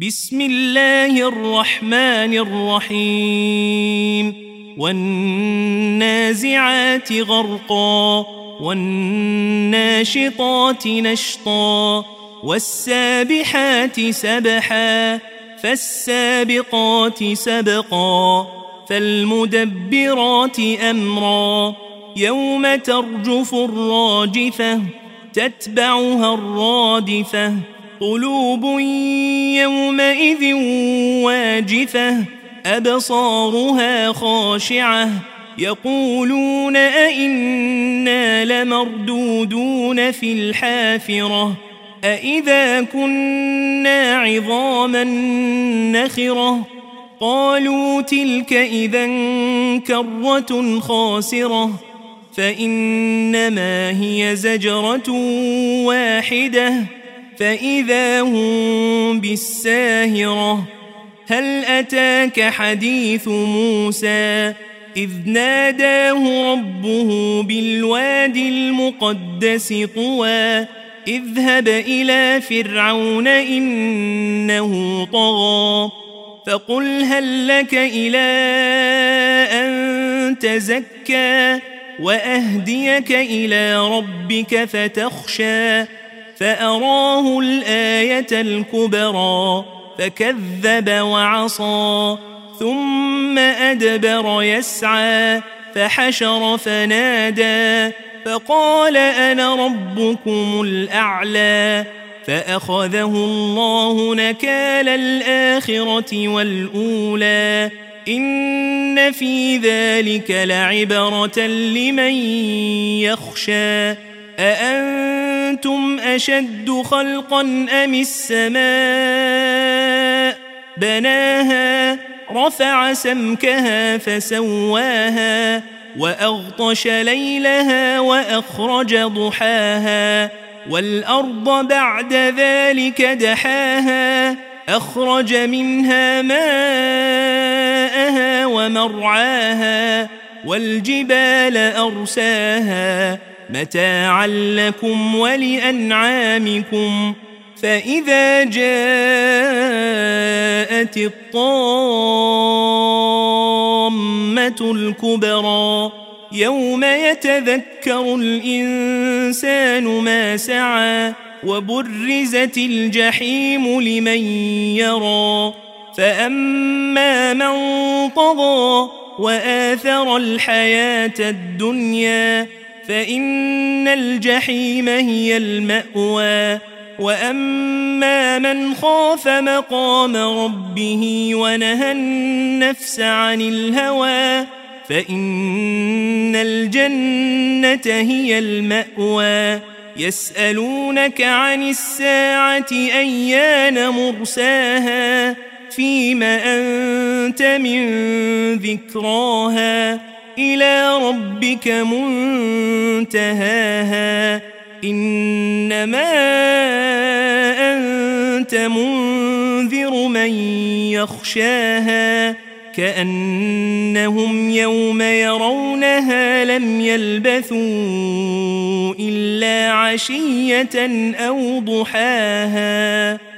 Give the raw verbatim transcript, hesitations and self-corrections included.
بسم الله الرحمن الرحيم والنازعات غرقا والناشطات نشطا والسابحات سبحا فالسابقات سبقا فالمدبرات أمرا يوم ترجف الراجفة تتبعها الرادفة قلوب يومئذ واجفة أبصارها خاشعة يقولون أئنا لمردودون في الحافرة أئذا كنا عظاما نخرة قالوا تلك إذا كرة خاسرة فإنما هي زجرة واحدة فإذا هم بالساهرة هل أتاك حديث موسى إذ ناداه ربه بالوادي المقدس طوى اذهب إلى فرعون إنه طغى فقل هل لك إلى أن تزكى وأهديك إلى ربك فتخشى فأراه الآية الكبرى فكذب وعصى ثم أدبر يسعى فحشر فنادى فقال أنا ربكم الأعلى فأخذه الله نكال الآخرة والأولى إن في ذلك لعبرة لمن يخشى أأنتم أشد خلقا أم السماء بناها رفع سمكها فسواها وأغطش ليلها وأخرج ضحاها والأرض بعد ذلك دحاها أخرج منها ماءها ومرعاها والجبال أرساها متاعا لكم ولأنعامكم فإذا جاءت الطامة الكبرى يوم يتذكر الإنسان ما سعى وبرزت الجحيم لمن يرى فأما من طغى وآثر الحياة الدنيا فإن الجحيم هي المأوى وأما من خاف مقام ربه ونهى النفس عن الهوى فإن الجنة هي المأوى يسألونك عن الساعة أيان مرساها فيم أنت من ذكراها إلى ربك منتهاها إنما أنت منذر من يخشاها كأنهم يوم يرونها لم يلبثوا إلا عشية أو ضحاها.